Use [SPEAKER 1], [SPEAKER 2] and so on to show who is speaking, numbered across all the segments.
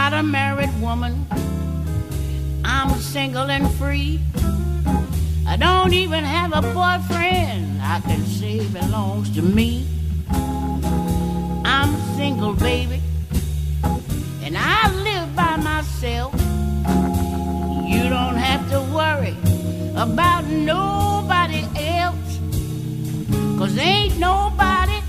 [SPEAKER 1] not a married woman. I'm single and free. I don't even have a boyfriend I can say belongs to me. I'm single, baby, and I live by myself. You don't have to worry about nobody else, 'cause ain't nobody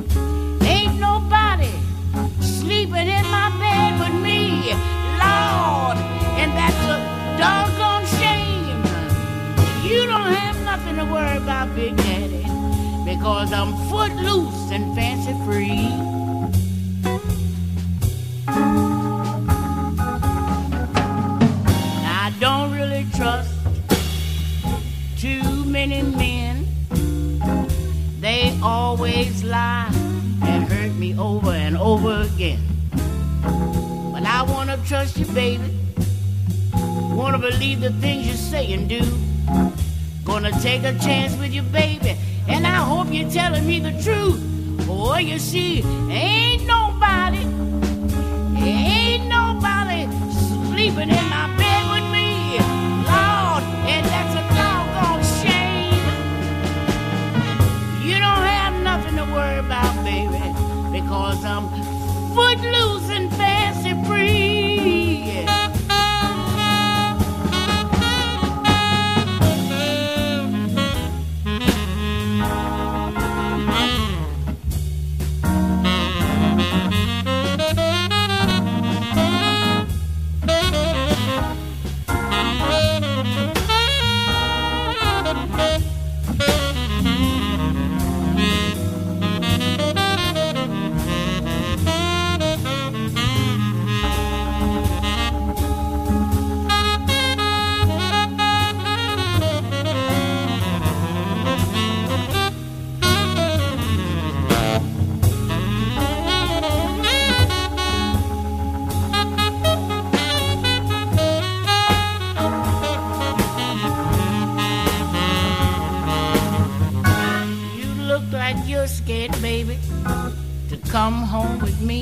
[SPEAKER 1] sleeping in my bed with me, Lord, and that's a doggone shame. You don't have nothing to worry about, Big Daddy, because I'm footloose and fancy free. I don't really trust too many men. They always lie and hurt me over and over again. But I wanna trust you, baby. Wanna believe the things you say and do. Gonna take a chance with you, baby, and I hope you're telling me the truth. Boy, you see, ain't nobody sleeping in my bed with me, Lord, and that's a doggone shame. You don't have nothing to worry about, baby, because I'm footloose and fancy free. Scared, baby, to come home with me.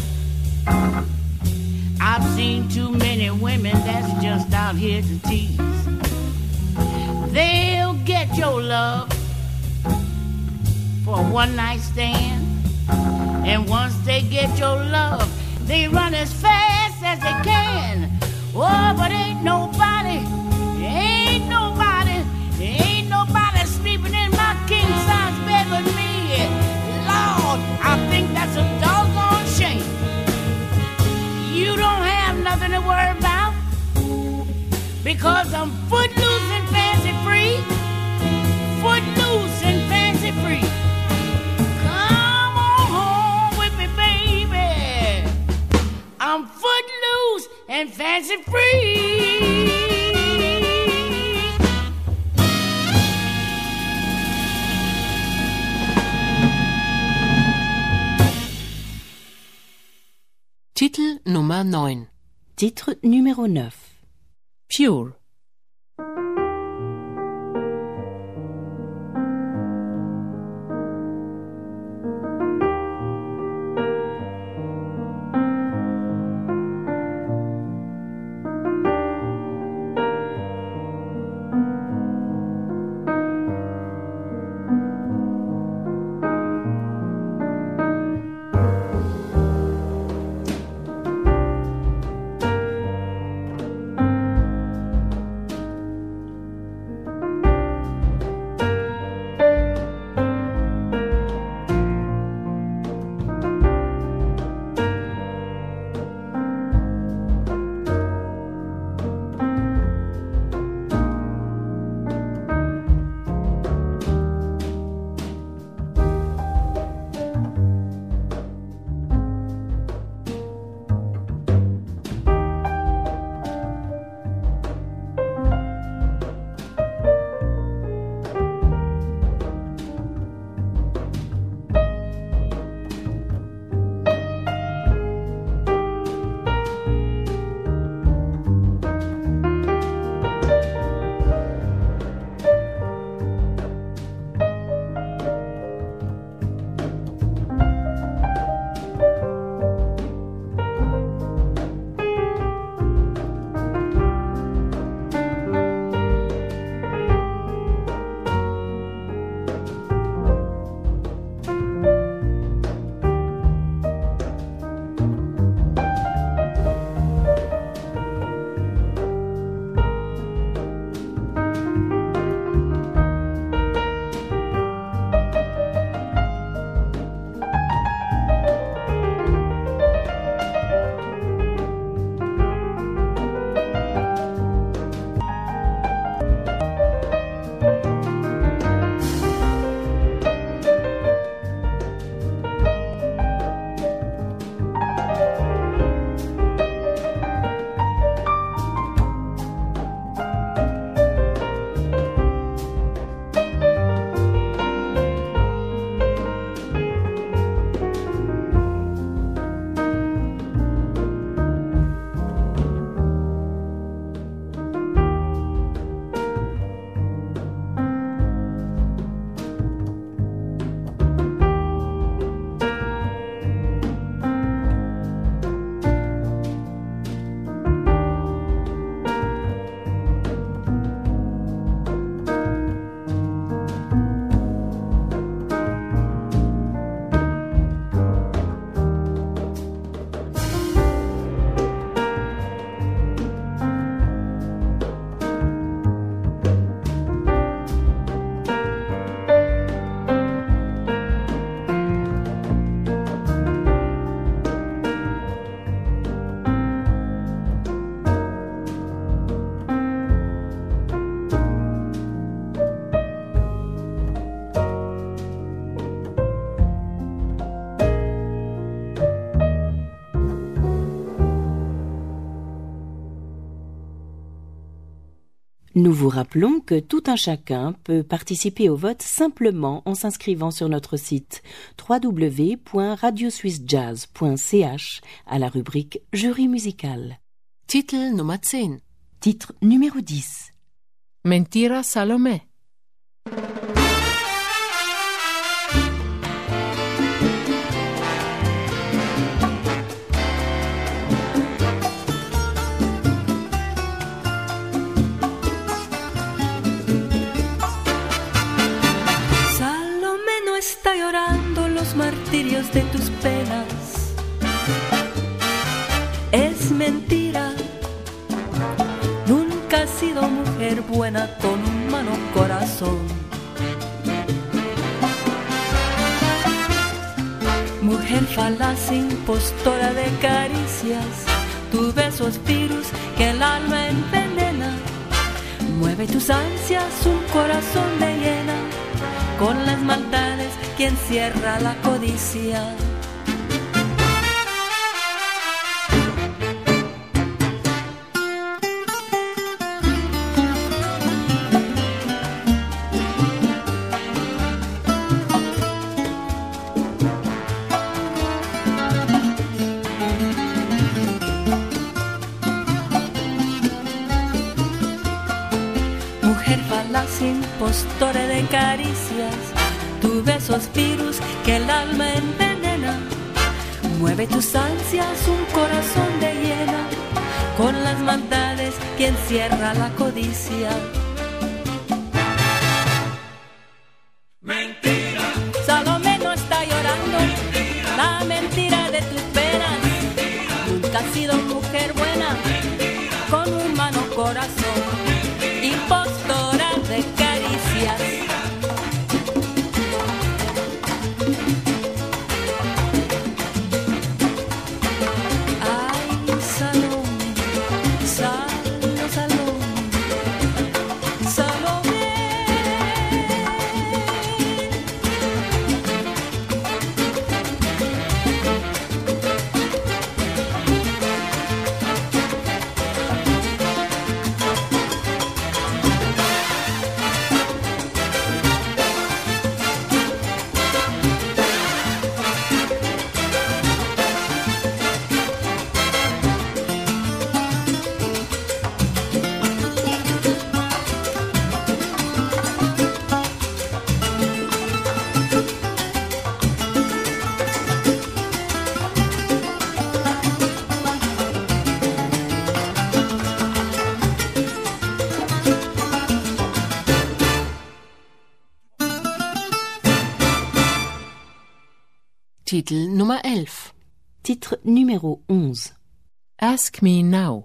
[SPEAKER 1] I've seen too many women that's just out here to tease. They'll get your love for a one-night stand, and once they get your love, they run as fast as they can. Oh, but ain't nobody sleeping in my king-size bed with me. Lord, I think that's a doggone shame. You don't have nothing to worry about, because I'm footloose and fancy free. Footloose and fancy free. Come on home with me, baby. I'm footloose and fancy free.
[SPEAKER 2] Titel Nummer 9.
[SPEAKER 3] Titre numéro 9.
[SPEAKER 2] Pure.
[SPEAKER 3] Nous vous rappelons que tout un chacun peut participer au vote simplement en s'inscrivant sur notre site www.radiosuissejazz.ch à la rubrique Jury musical.
[SPEAKER 2] Titel Nummer 10.
[SPEAKER 3] Titre numéro 10.
[SPEAKER 2] Mentira Salomé.
[SPEAKER 4] Está llorando los martirios de tus penas. Es mentira. Nunca has sido mujer buena con un humano corazón. Mujer falaz, impostora de caricias, tu beso es virus que el alma envenena. Mueve tus ansias, un corazón de hiena, con las maldades que encierra la codicia. Mujer falaz, impostora de caricias, tu beso es virus que el alma envenena. Mueve tus ansias, un corazón de hiena, con las maldades que encierra la codicia. Mentira. Salomé no está llorando, mentira. La mentira de tus penas. Mentira. Nunca has sido mujer buena, mentira. Con un humano corazón, impostora de caricias.
[SPEAKER 2] Titel Nummer 11.
[SPEAKER 3] Titre numéro 11.
[SPEAKER 2] Ask Me Now.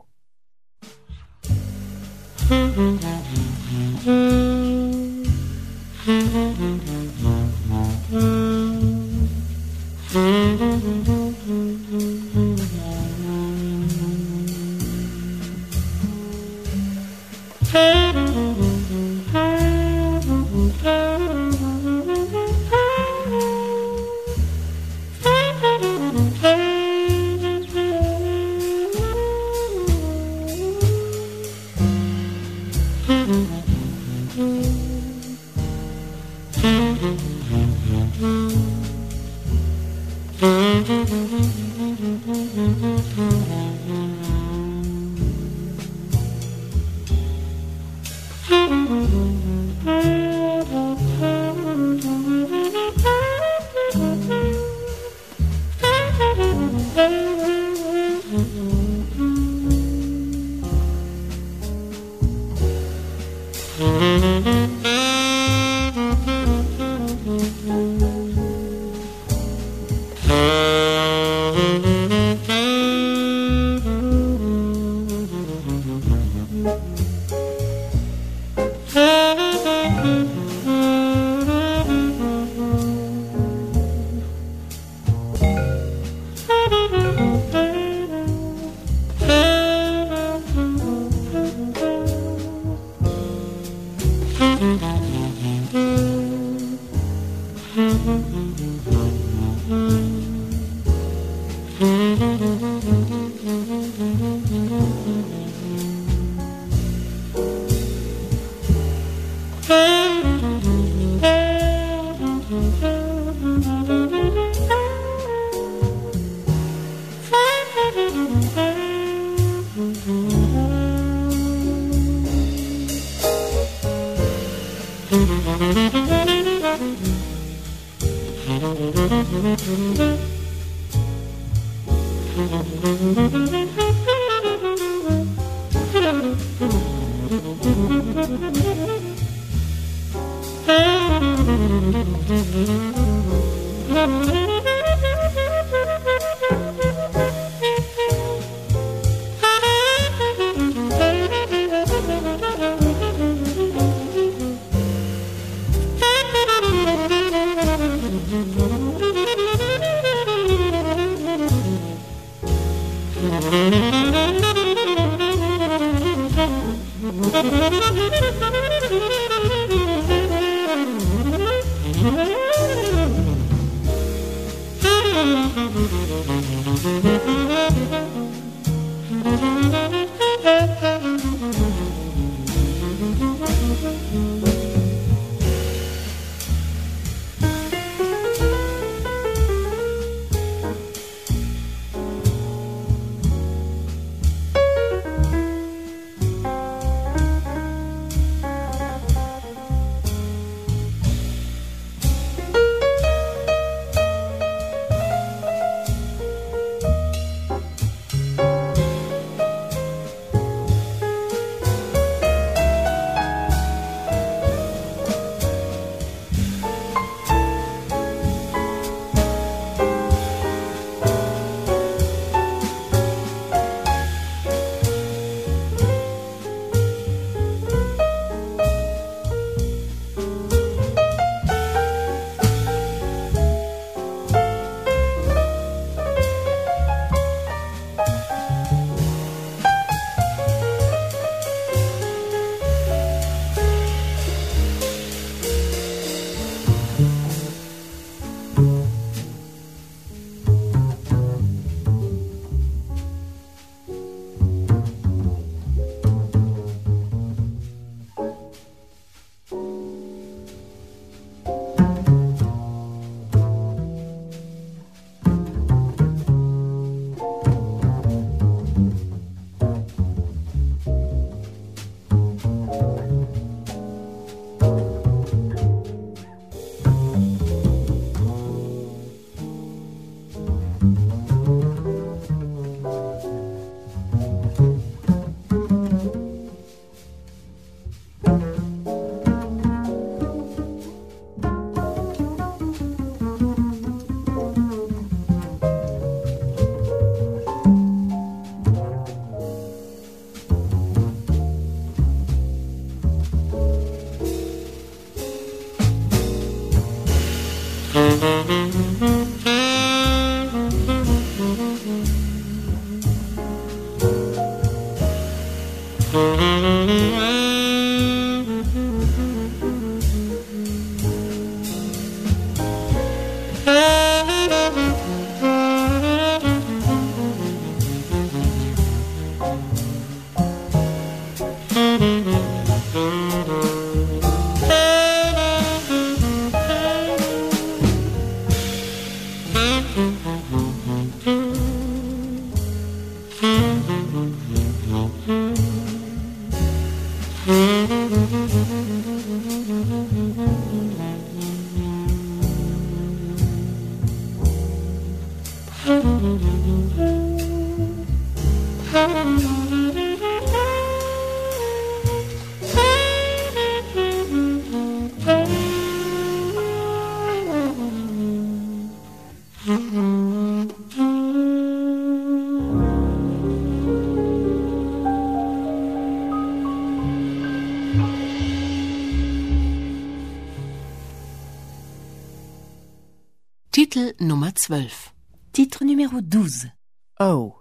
[SPEAKER 2] Titel Nummer 12.
[SPEAKER 3] Titre numéro 12.
[SPEAKER 2] Oh.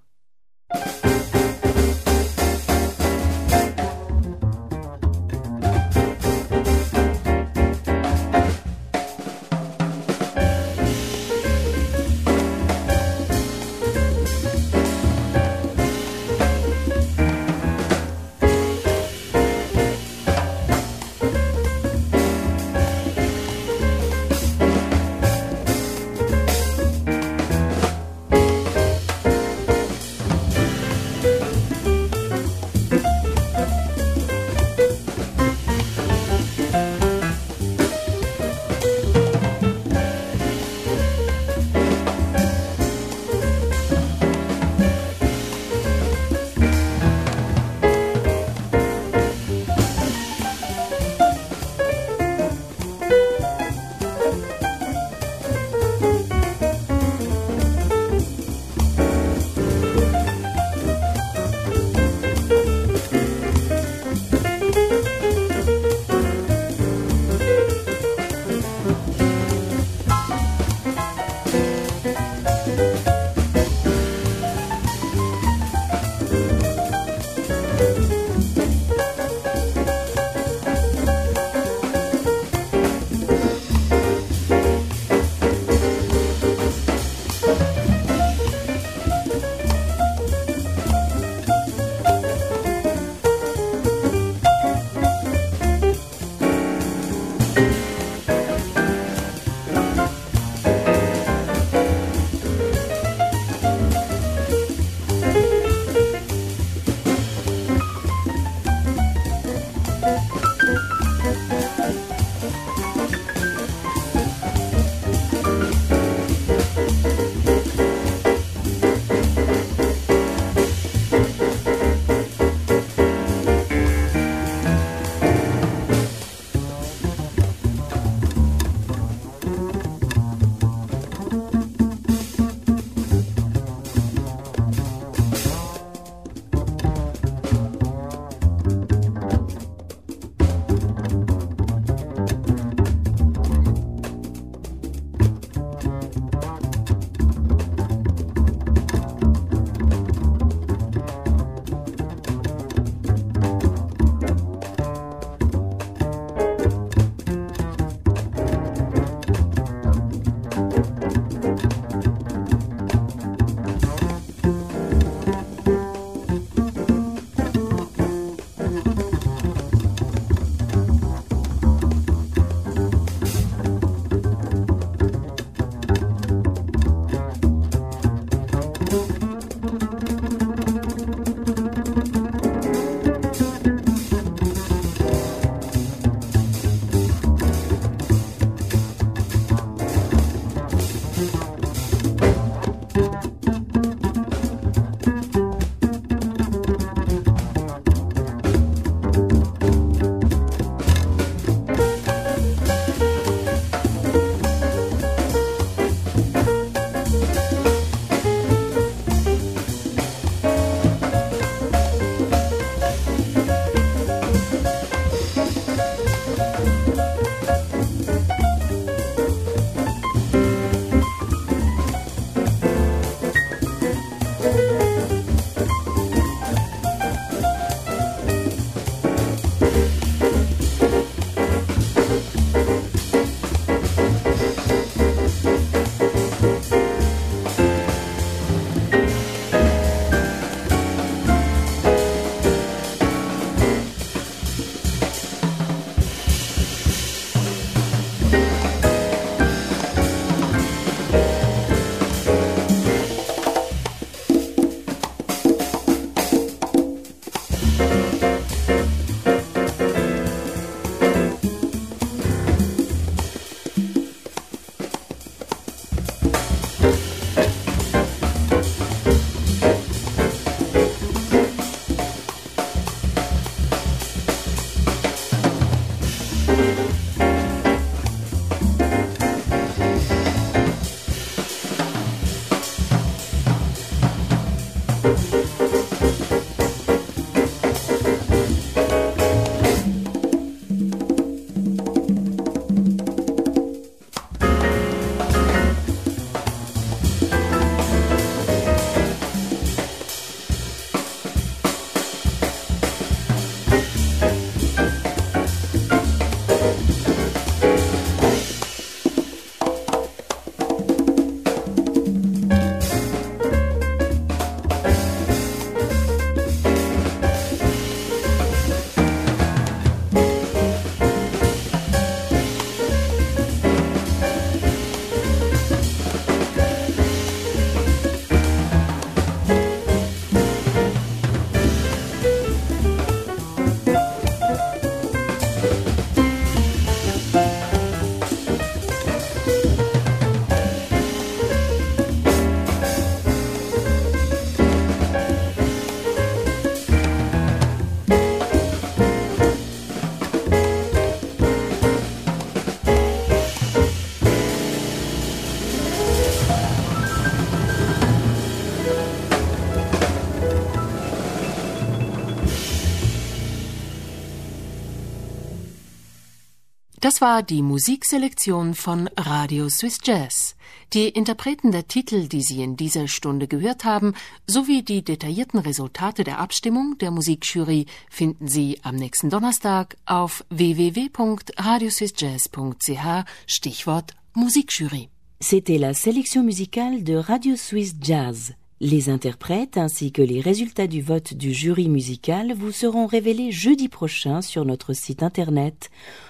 [SPEAKER 2] Das war die Musikselektion von Radio Swiss Jazz. Die Interpreten der Titel, die Sie in dieser Stunde gehört haben, sowie die detaillierten Resultate der Abstimmung der Musikjury finden Sie am nächsten Donnerstag auf www.radioswissjazz.ch, Stichwort Musikjury.
[SPEAKER 3] C'était la sélection musicale de Radio Swiss Jazz. Les interprètes ainsi que les résultats du vote du jury musical vous seront révélés jeudi prochain sur notre site internet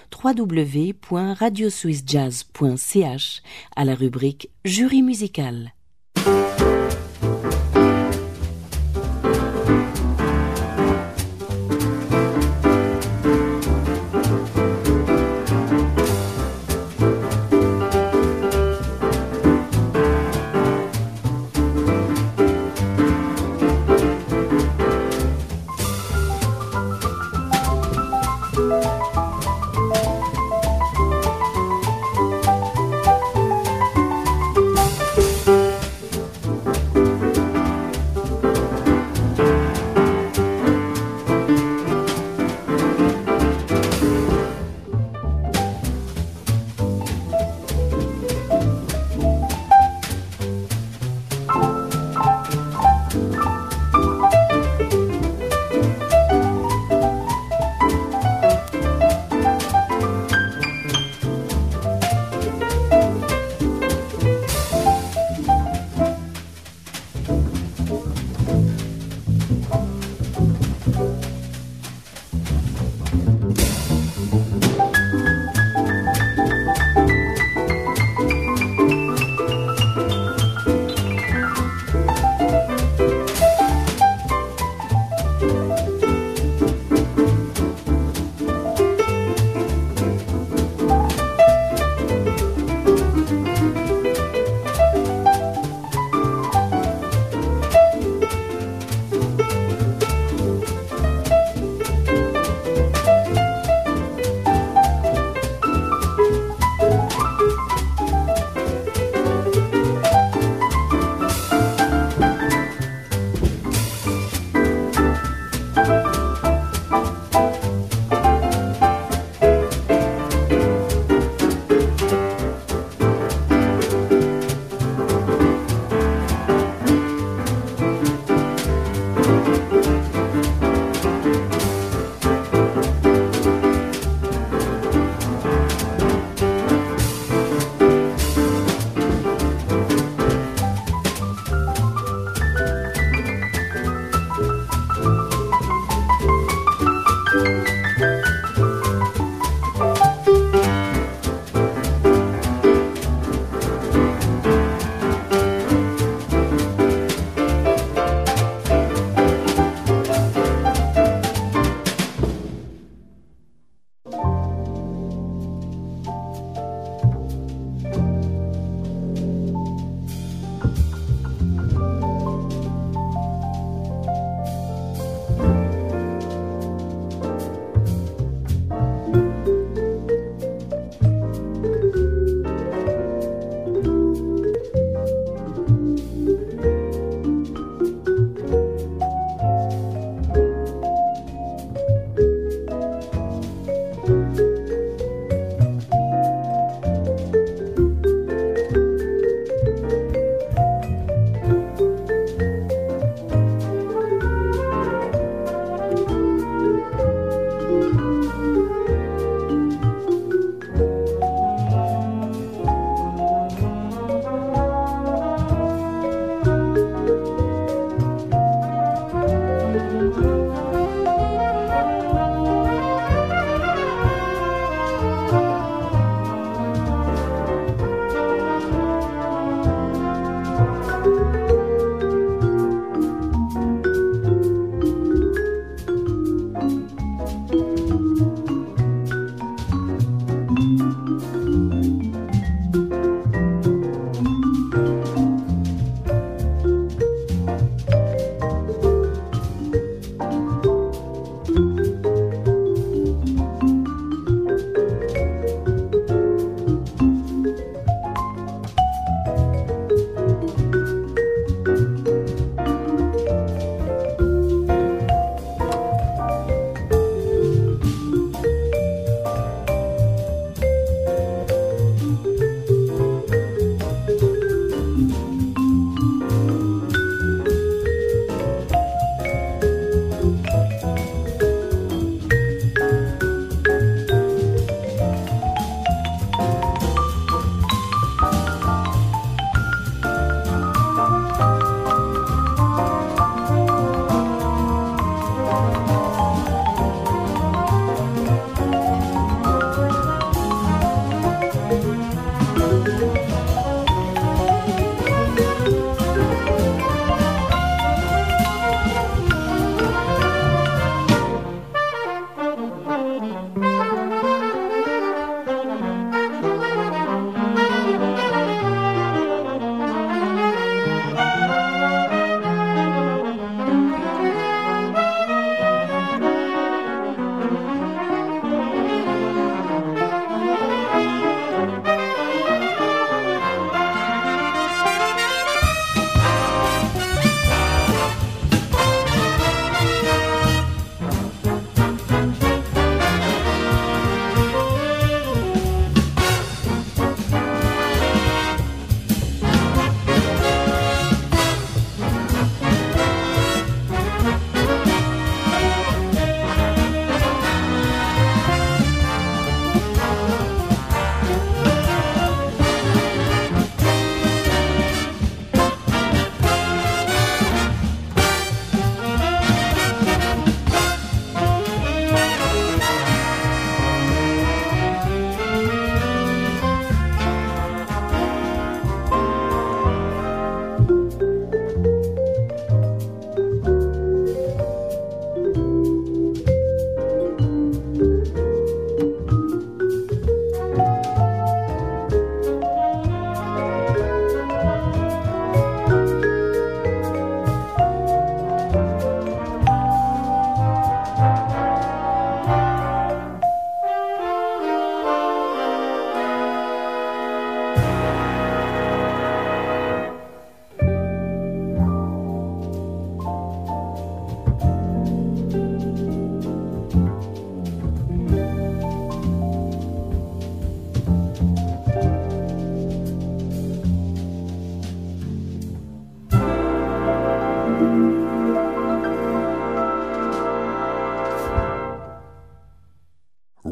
[SPEAKER 3] www.radioswissjazz.ch à la rubrique Jury musical.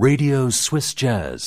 [SPEAKER 5] Radio Swiss Jazz.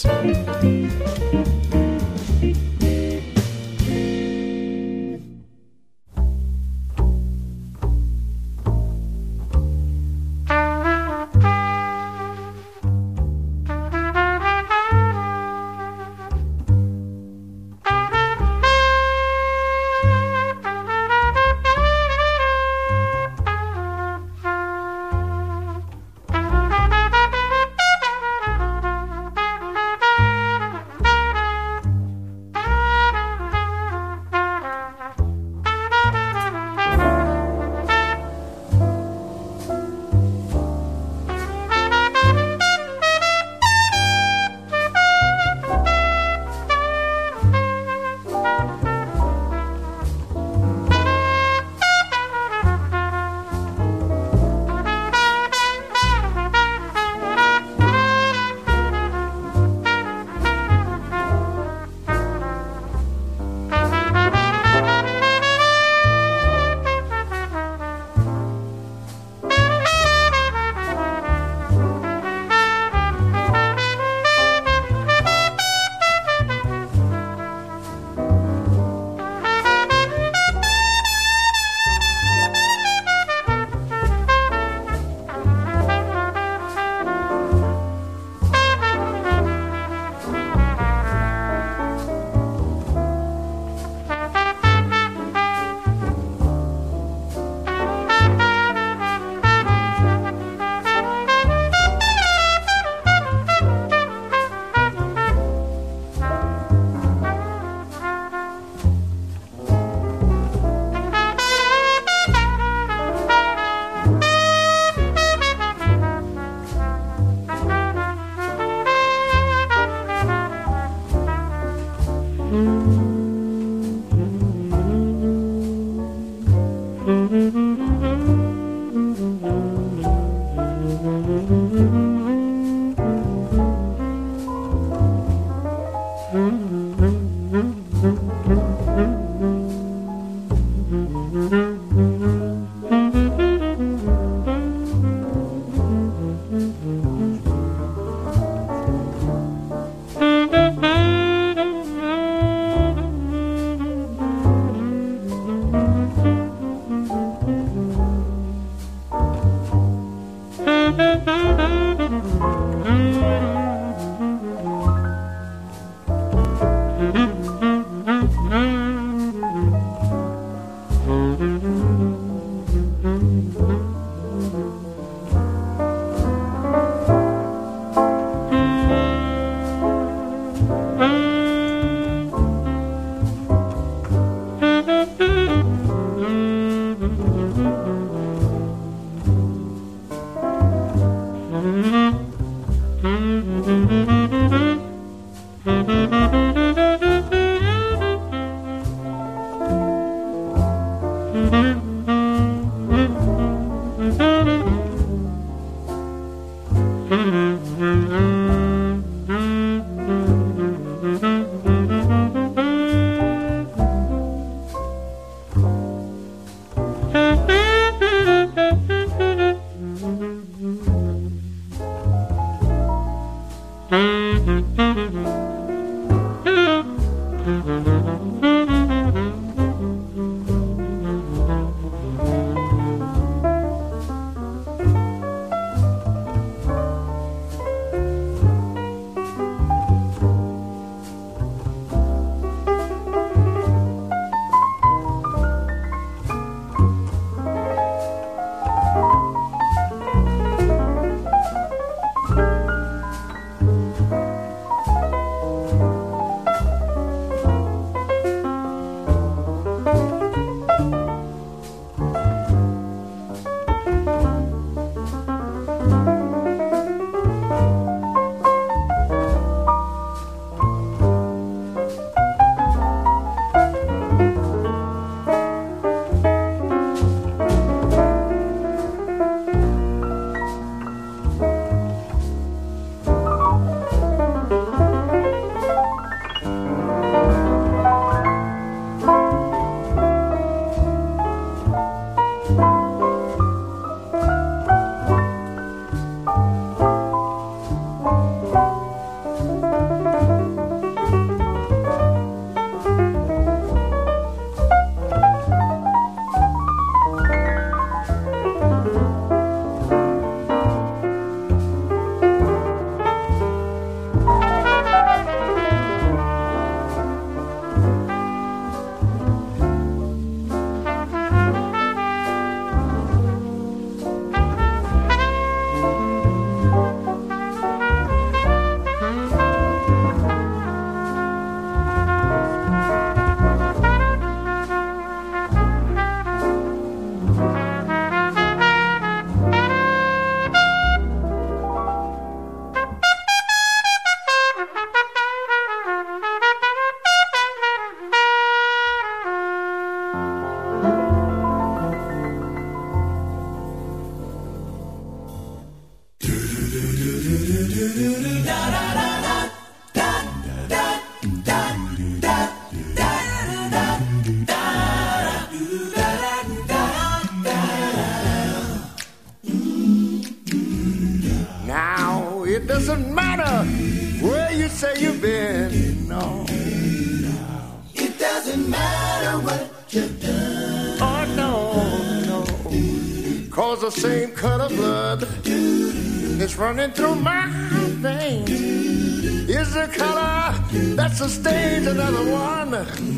[SPEAKER 6] doesn't matter where you say you've been. No. It doesn't matter what you've done. Oh, no. 'Cause the same cut of blood is running through my veins. Is the color that sustains another one.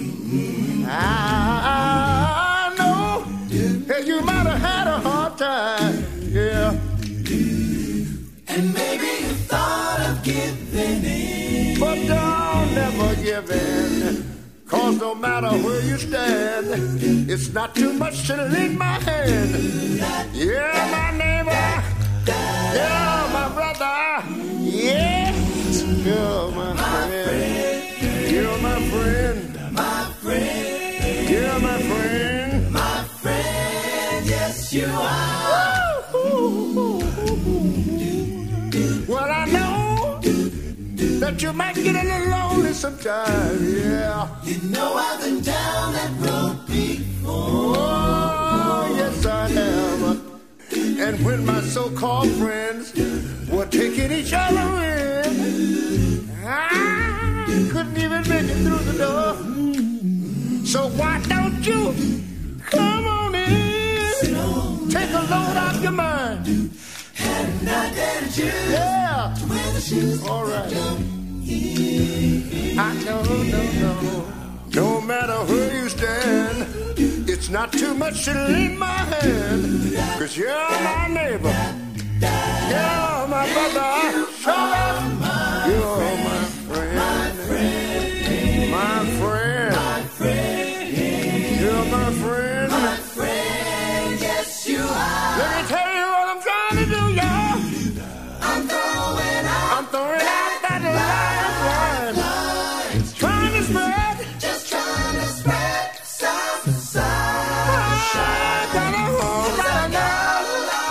[SPEAKER 6] I know that you might have had a hard time, yeah. And maybe you thought of giving in. But don't never give in. 'Cause no matter where you stand, it's not too much to lend my hand. Yeah, my neighbor. Yeah, my brother. Yes, you're my friend. You're my friend. My friend. You're my friend. My friend. Yes, you are. Well, I know that you might get a little lonely sometime, yeah. You know I've been down that road before. Oh, yes, I have. And when my so-called friends were taking each other in, I couldn't even make it through the door. So why don't you come on in? Take a load off your mind. And I dared you to wear the shoes. All right. I know. No matter where you stand, it's not too much to lend my hand. 'Cause you're my neighbor. You're my brother. Show up. You're my friend. My friend. My friend. My friend. You're my friend. My friend. Yes, you are. Let me tell you what I'm trying to do, y'all. I'm throwing out that lifeline. Trying to spread. Just trying to spread some sunshine. Gotta hold right now.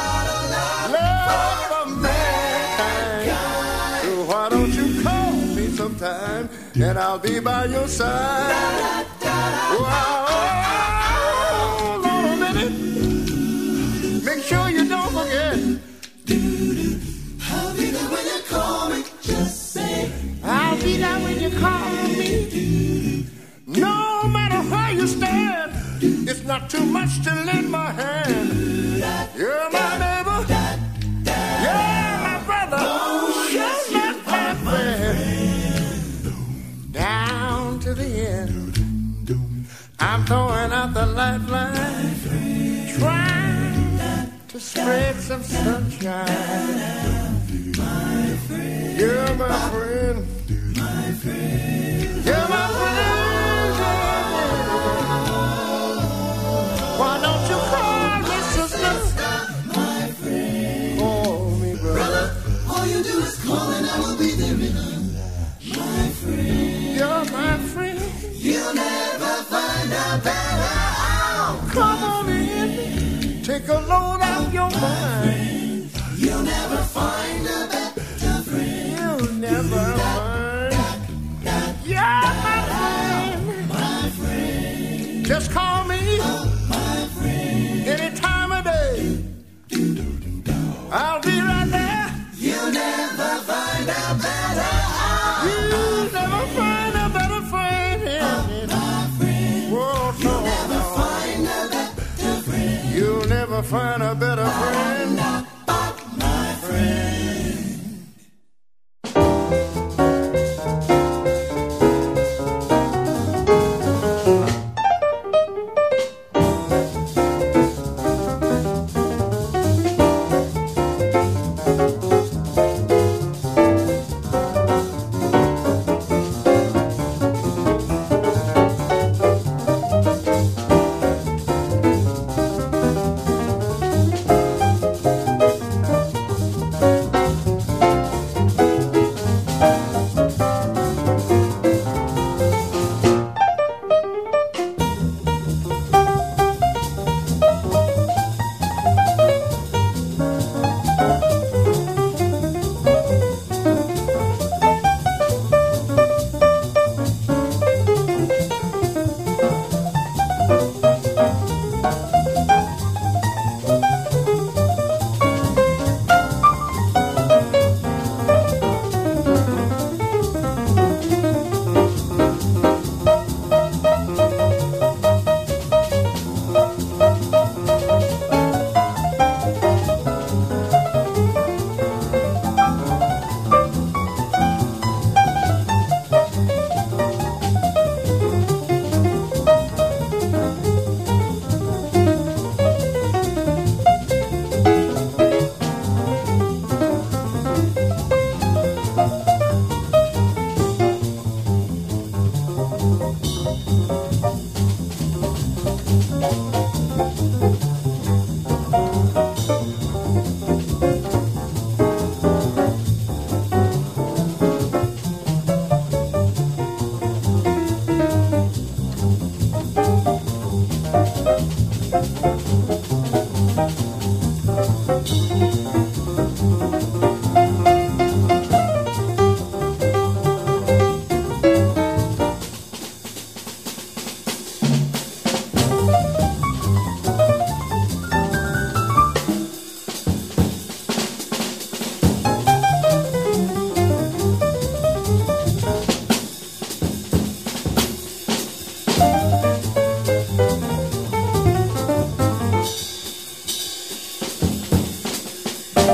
[SPEAKER 6] Love for mankind. So why don't you call me sometime and I'll be by your side. Wow. Hold on a minute. Make sure you don't forget. I'll be there when you call me. Just say I'll be there when you call me. No matter where you stand, it's not too much to lend my hand. You're my neighbor. You're my brother. You're my friend. Down to the end, I'm throwing out the lifeline, trying to spread some sunshine. You're my friend. You're my friend. Why don't you call me sister? My friend. Call me brother. All you do is call and I will be there in my friend. You're my friend. You'll never find a better. Oh, come on in. Take a load off your mind. You'll never find a better friend. You'll never find. You're my friend. My friend. Just call me. My friend. Any time of day. I'll be right there. You'll never find a better. You'll never find a better friend. My friend. Whoa, you'll never find a better friend. You'll never find a better friend. My friend.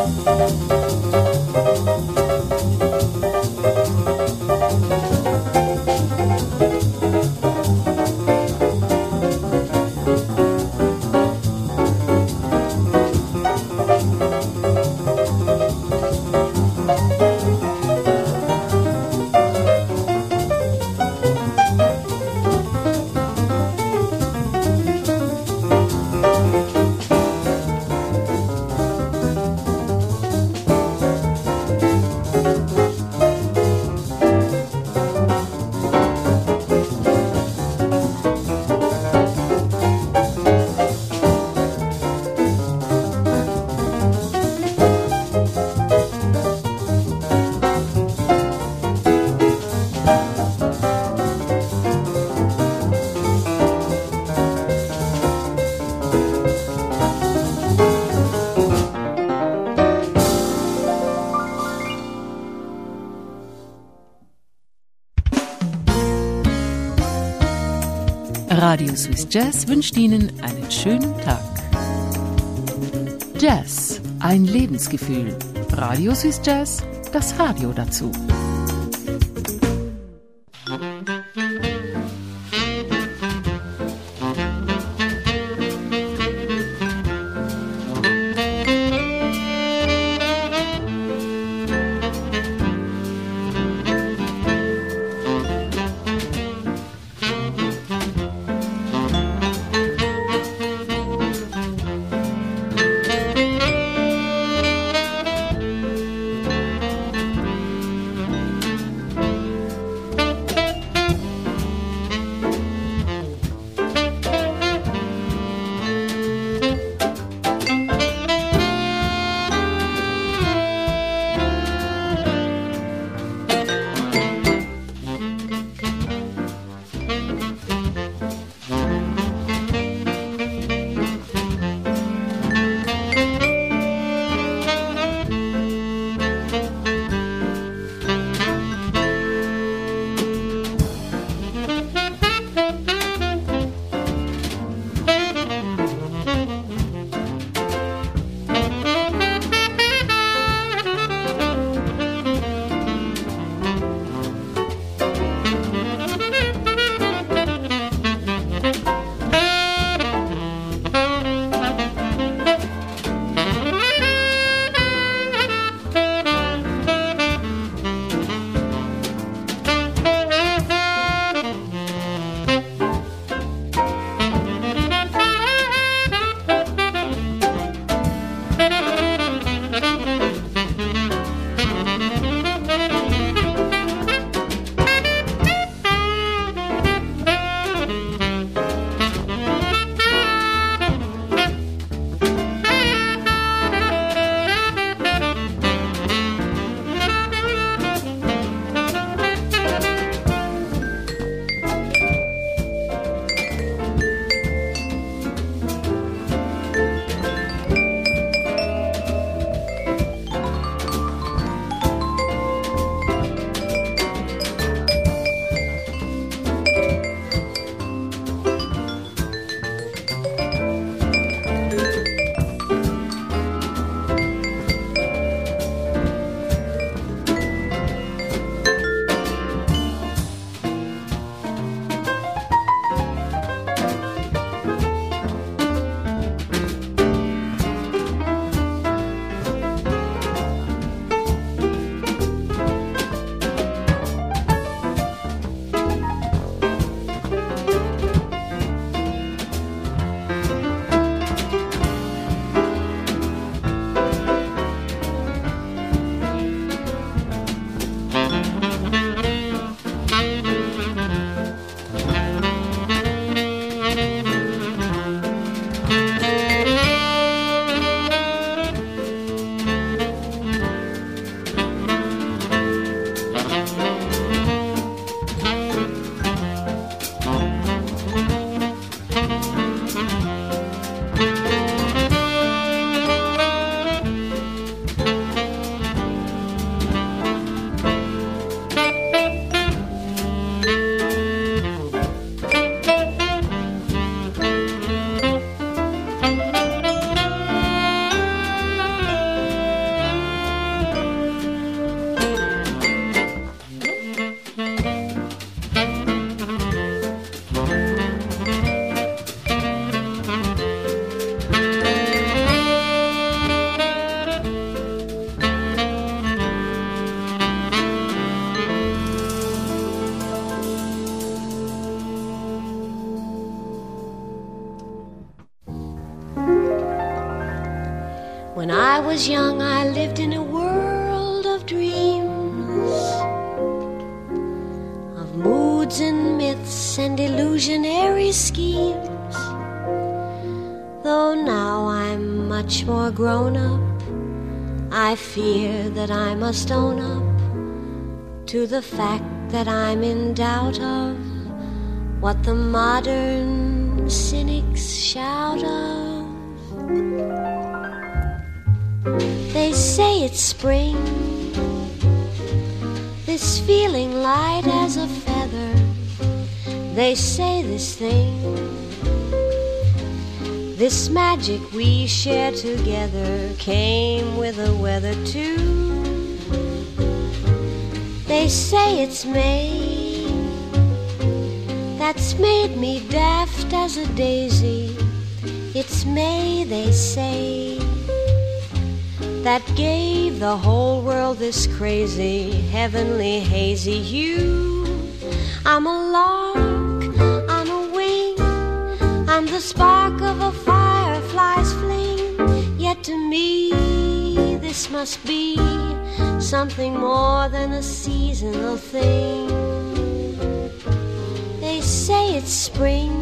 [SPEAKER 2] Radio Swiss Jazz wünscht Ihnen einen schönen Tag. Jazz, ein Lebensgefühl. Radio Swiss Jazz, das Radio dazu.
[SPEAKER 7] When I was young, I lived in a world of dreams, of moods and myths and illusionary schemes. Though now I'm much more grown up, I fear that I must own up to the fact that I'm in doubt of what the modern cynics shout of. They say it's spring, this feeling light as a feather. They say this thing, this magic we share together, came with the weather too. They say it's May, that's made me daft as a daisy. It's May, they say, that gave the whole world this crazy, heavenly, hazy hue. I'm a lark on a wing, I'm the spark of a firefly's fling. Yet to me this must be something more than a seasonal thing. They say it's spring,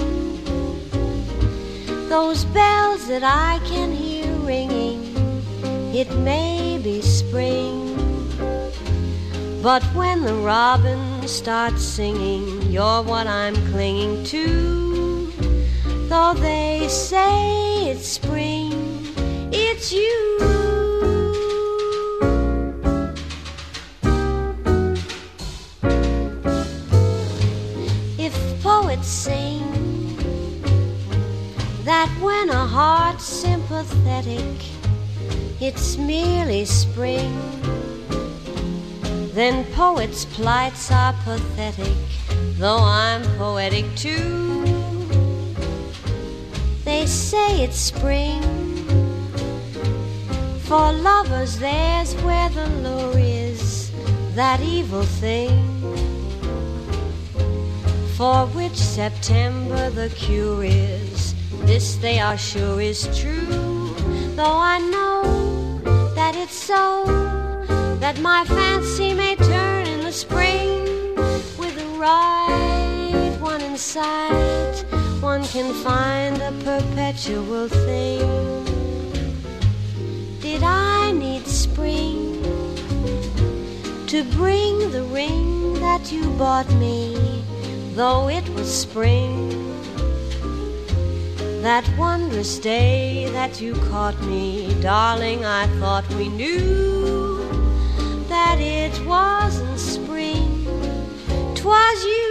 [SPEAKER 7] those bells that I can hear ringing, it may be spring. But when the robin starts singing, you're what I'm clinging to. Though they say it's spring, it's you. If poets sing that when a heart's sympathetic, it's merely spring, then poets' plights are pathetic, though I'm poetic too. They say it's spring, for lovers there's where the lure is, that evil thing, for which September the cure is. This they are sure is true, though I know that it's so, that my fancy may turn in the spring. With the right one in sight, one can find a perpetual thing. Did I need spring to bring the ring that you bought me, though it was spring? That wondrous day that you caught me, darling, I thought we knew that it wasn't spring, 'twas you.